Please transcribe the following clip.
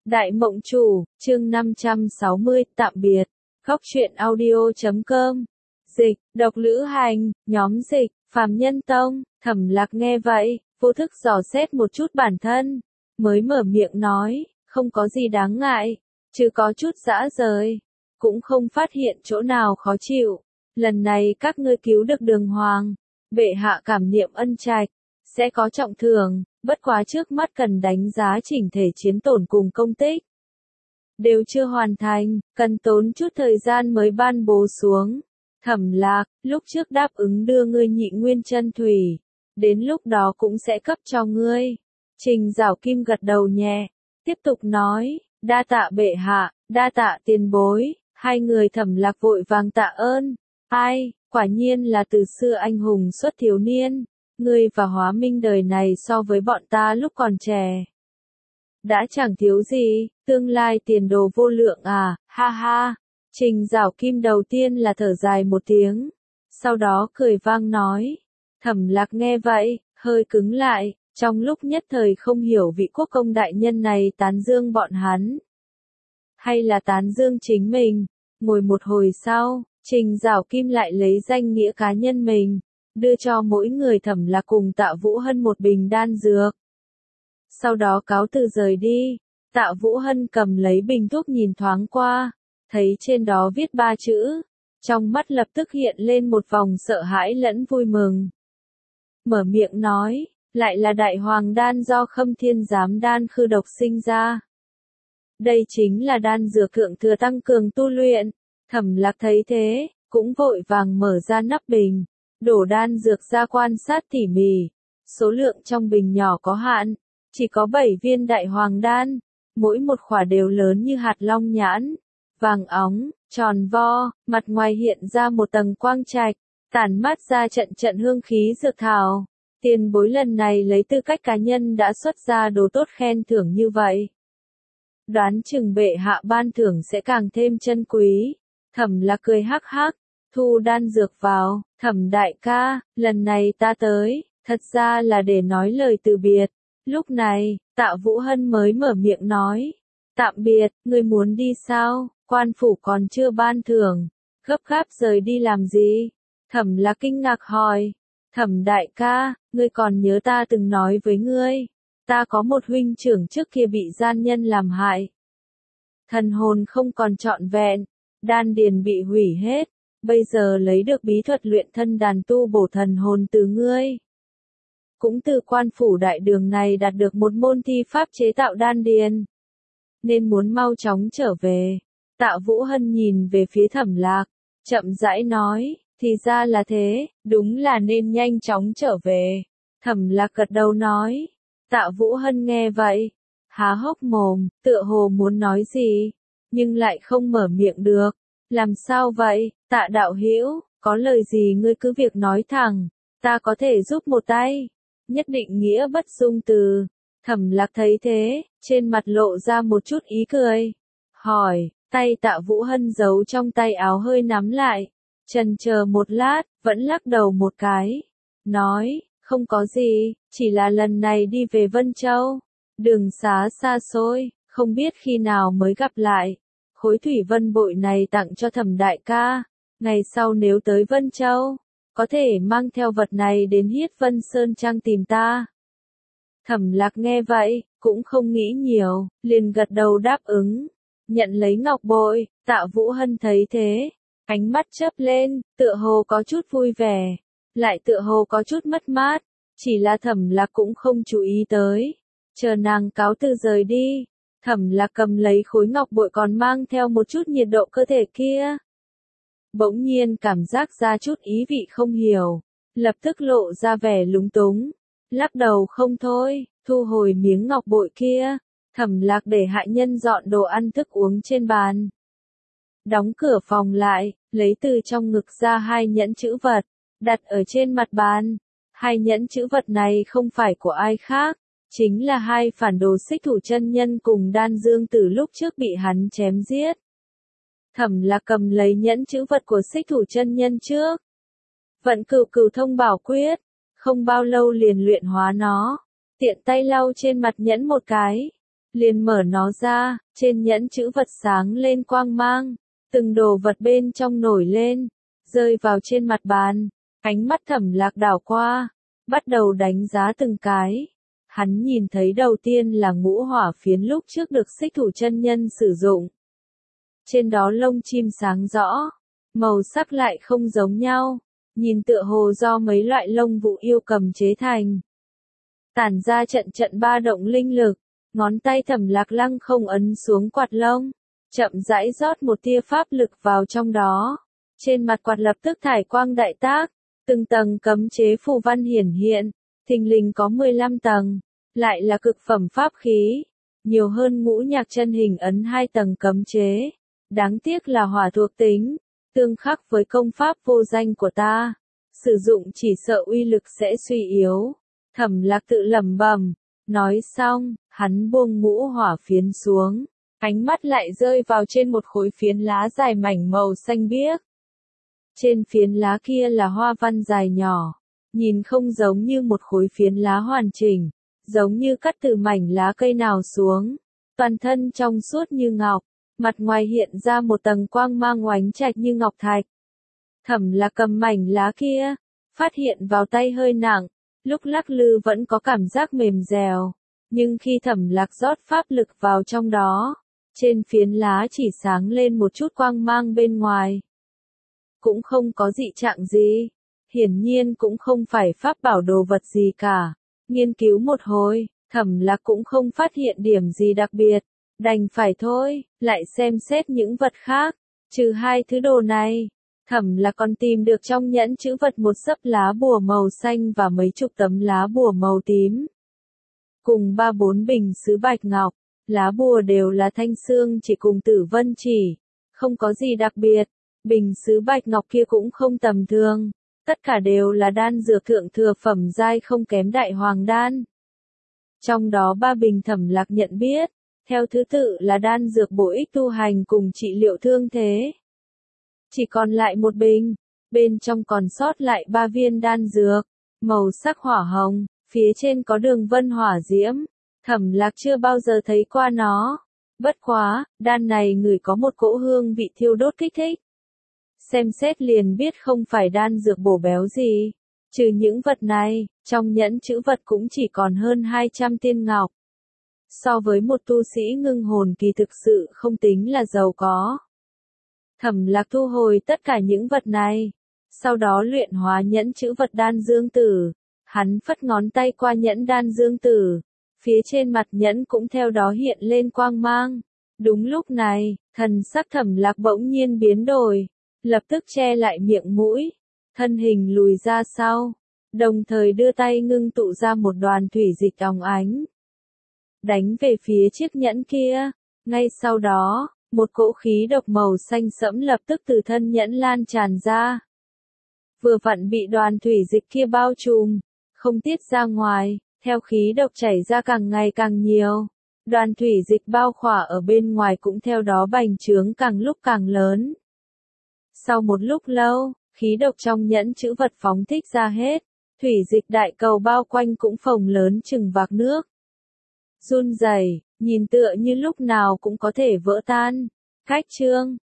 Đại Mộng Chủ, chương 560, tạm biệt. Góc truyện audio.com. Dịch, độc lữ hành, nhóm dịch, phàm nhân tông. Thẩm Lạc nghe vậy, vô thức dò xét một chút bản thân, mới mở miệng nói, không có gì đáng ngại, chứ có chút dã rời, cũng không phát hiện chỗ nào khó chịu. Lần này các ngươi cứu được Đường Hoàng, bệ hạ cảm niệm ân trạch, sẽ có trọng thưởng, bất quá trước mắt cần đánh giá chỉnh thể chiến tổn cùng công tích. Đều chưa hoàn thành, cần tốn chút thời gian mới ban bố xuống. Thẩm Lạc, lúc trước đáp ứng đưa ngươi Nhị Nguyên Chân Thủy, đến lúc đó cũng sẽ cấp cho ngươi. Trình Giảo Kim gật đầu nhẹ, tiếp tục nói, đa tạ bệ hạ, đa tạ tiền bối. Hai người Thẩm Lạc vội vàng tạ ơn. Ai, quả nhiên là từ xưa anh hùng xuất thiếu niên, ngươi và Hóa Minh đời này so với bọn ta lúc còn trẻ đã chẳng thiếu gì, tương lai tiền đồ vô lượng à, ha ha. Trình Giảo Kim đầu tiên là thở dài một tiếng, sau đó cười vang nói. Thẩm Lạc nghe vậy, hơi cứng lại, trong lúc nhất thời không hiểu vị quốc công đại nhân này tán dương bọn hắn, hay là tán dương chính mình. Ngồi một hồi sau, Trình Giảo Kim lại lấy danh nghĩa cá nhân mình, đưa cho mỗi người Thẩm Lạc cùng Tạ Vũ Hân một bình đan dược. Sau đó cáo từ rời đi. Tạ Vũ Hân cầm lấy bình thuốc nhìn thoáng qua, thấy trên đó viết 3 chữ, trong mắt lập tức hiện lên một vòng sợ hãi lẫn vui mừng. Mở miệng nói, lại là Đại Hoàng đan do Khâm Thiên Giám đan khư độc sinh ra. Đây chính là đan dược thượng thừa tăng cường tu luyện. Thẩm Lạc thấy thế, cũng vội vàng mở ra nắp bình, đổ đan dược ra quan sát tỉ mỉ. Số lượng trong bình nhỏ có hạn, chỉ có 7 viên Đại Hoàng đan, mỗi một khỏa đều lớn như hạt long nhãn, vàng óng, tròn vo, mặt ngoài hiện ra một tầng quang trạch, tản mát ra trận trận hương khí dược thảo. Tiền bối lần này lấy tư cách cá nhân đã xuất ra đồ tốt khen thưởng như vậy, đoán chừng bệ hạ ban thưởng sẽ càng thêm chân quý. Thẩm Lạc cười hắc hắc, thu đan dược vào. Thẩm đại ca, lần này ta tới, thật ra là để nói lời từ biệt. Lúc này, Tạ Vũ Hân mới mở miệng nói, tạm biệt, ngươi muốn đi sao, quan phủ còn chưa ban thưởng, gấp gáp rời đi làm gì? Thẩm Lạc kinh ngạc hỏi. Thẩm đại ca, ngươi còn nhớ ta từng nói với ngươi, ta có một huynh trưởng trước kia bị gian nhân làm hại, thần hồn không còn trọn vẹn, đan điền bị hủy hết, bây giờ lấy được bí thuật luyện thân đàn tu bổ thần hồn từ ngươi, cũng từ quan phủ đại đường này đạt được một môn thi pháp chế tạo đan điền, nên muốn mau chóng trở về. Tạ Vũ Hân nhìn về phía Thẩm Lạc, chậm rãi nói, thì ra là thế, đúng là nên nhanh chóng trở về. Thẩm Lạc gật đầu nói. Tạ Vũ Hân nghe vậy, há hốc mồm, tựa hồ muốn nói gì, nhưng lại không mở miệng được. Làm sao vậy, Tạ đạo hữu, có lời gì ngươi cứ việc nói thẳng, ta có thể giúp một tay, nhất định nghĩa bất dung từ. Thẩm Lạc thấy thế, trên mặt lộ ra một chút ý cười, hỏi, tay Tạ Vũ Hân giấu trong tay áo hơi nắm lại, chần chờ một lát, vẫn lắc đầu một cái, nói, không có gì, chỉ là lần này đi về Vân Châu, đường xá xa xôi, không biết khi nào mới gặp lại. Khối thủy vân bội này tặng cho Thẩm đại ca, ngày sau nếu tới Vân Châu, có thể mang theo vật này đến Hiết Vân Sơn Trang tìm ta. Thẩm Lạc nghe vậy, cũng không nghĩ nhiều, liền gật đầu đáp ứng, nhận lấy ngọc bội. Tạ Vũ Hân thấy thế, ánh mắt chớp lên, tựa hồ có chút vui vẻ, lại tựa hồ có chút mất mát, chỉ là Thẩm Lạc cũng không chú ý tới. Chờ nàng cáo từ rời đi, Thẩm Lạc cầm lấy khối ngọc bội còn mang theo một chút nhiệt độ cơ thể kia. Bỗng nhiên cảm giác ra chút ý vị không hiểu, lập tức lộ ra vẻ lúng túng, lắc đầu không thôi, thu hồi miếng ngọc bội kia. Thẩm Lạc để hạ nhân dọn đồ ăn thức uống trên bàn, đóng cửa phòng lại, lấy từ trong ngực ra 2 nhẫn chữ vật, đặt ở trên mặt bàn. 2 nhẫn chữ vật này không phải của ai khác, chính là 2 phản đồ Xích Thủ chân nhân cùng Đan Dương Tử lúc trước bị hắn chém giết. Thẩm Lạc cầm lấy nhẫn chữ vật của Xích Thủ chân nhân trước, vận cửu cửu thông bảo quyết, không bao lâu liền luyện hóa nó, tiện tay lau trên mặt nhẫn một cái, liền mở nó ra, trên nhẫn chữ vật sáng lên quang mang, từng đồ vật bên trong nổi lên, rơi vào trên mặt bàn, ánh mắt Thẩm Lạc đảo qua, bắt đầu đánh giá từng cái. Hắn nhìn thấy đầu tiên là ngũ hỏa phiến lúc trước được Xích Thủ chân nhân sử dụng. Trên đó lông chim sáng rõ, màu sắc lại không giống nhau, nhìn tựa hồ do mấy loại lông vũ yêu cầm chế thành. Tản ra trận trận ba động linh lực, ngón tay Thẩm Lạc lăng không ấn xuống quạt lông, chậm rãi rót một tia pháp lực vào trong đó. Trên mặt quạt lập tức thải quang đại tác, từng tầng cấm chế phù văn hiển hiện, thình lình có 15 tầng, lại là cực phẩm pháp khí, nhiều hơn Ngũ Nhạc chân hình ấn 2 tầng cấm chế. Đáng tiếc là hỏa thuộc tính, tương khắc với công pháp vô danh của ta, sử dụng chỉ sợ uy lực sẽ suy yếu. Thẩm Lạc tự lẩm bẩm, nói xong, hắn buông ngũ hỏa phiến xuống, ánh mắt lại rơi vào trên một khối phiến lá dài mảnh màu xanh biếc. Trên phiến lá kia là hoa văn dài nhỏ, nhìn không giống như một khối phiến lá hoàn chỉnh, giống như cắt từ mảnh lá cây nào xuống, toàn thân trong suốt như ngọc, mặt ngoài hiện ra một tầng quang mang oánh trạch như ngọc thạch. Thẩm Lạc cầm mảnh lá kia, phát hiện vào tay hơi nặng, lúc lắc lư vẫn có cảm giác mềm dẻo, nhưng khi Thẩm Lạc rót pháp lực vào trong đó, trên phiến lá chỉ sáng lên một chút quang mang bên ngoài. Cũng không có dị trạng gì, hiển nhiên cũng không phải pháp bảo đồ vật gì cả. Nghiên cứu một hồi, Thẩm Lạc cũng không phát hiện điểm gì đặc biệt, đành phải thôi, lại xem xét những vật khác, trừ hai thứ đồ này. Thẩm Lạc còn tìm được trong nhẫn chữ vật một xấp lá bùa màu xanh và mấy chục tấm lá bùa màu tím. Cùng 3-4 bình sứ bạch ngọc, lá bùa đều là thanh xương chỉ cùng tử vân chỉ, không có gì đặc biệt. Bình sứ bạch ngọc kia cũng không tầm thường, tất cả đều là đan dược thượng thừa phẩm giai không kém đại hoàng đan. Trong đó 3 bình Thẩm Lạc nhận biết, theo thứ tự là đan dược bổ ích tu hành cùng trị liệu thương thế. Chỉ còn lại một bình, bên trong còn sót lại 3 viên đan dược, màu sắc hỏa hồng, phía trên có đường vân hỏa diễm. Thẩm Lạc chưa bao giờ thấy qua nó. Bất quá, đan này ngửi có một cỗ hương vị thiêu đốt kích thích. Xem xét liền biết không phải đan dược bổ béo gì. Trừ những vật này, trong nhẫn chữ vật cũng chỉ còn hơn 200 tiên ngọc. So với một tu sĩ ngưng hồn kỳ thực sự không tính là giàu có. Thẩm Lạc thu hồi tất cả những vật này, sau đó luyện hóa nhẫn chữ vật đan dương tử. Hắn phất ngón tay qua nhẫn đan dương tử, phía trên mặt nhẫn cũng theo đó hiện lên quang mang. Đúng lúc này, thần sắc Thẩm Lạc bỗng nhiên biến đổi, lập tức che lại miệng mũi, thân hình lùi ra sau, đồng thời đưa tay ngưng tụ ra một đoàn thủy dịch óng ánh, đánh về phía chiếc nhẫn kia. Ngay sau đó, một cỗ khí độc màu xanh sẫm lập tức từ thân nhẫn lan tràn ra. Vừa vặn bị đoàn thủy dịch kia bao trùm, không tiết ra ngoài, theo khí độc chảy ra càng ngày càng nhiều. Đoàn thủy dịch bao khỏa ở bên ngoài cũng theo đó bành trướng càng lúc càng lớn. Sau một lúc lâu, khí độc trong nhẫn chữ vật phóng thích ra hết, thủy dịch đại cầu bao quanh cũng phồng lớn chừng vạc nước. Run rẩy, nhìn tựa như lúc nào cũng có thể vỡ tan. Khách chương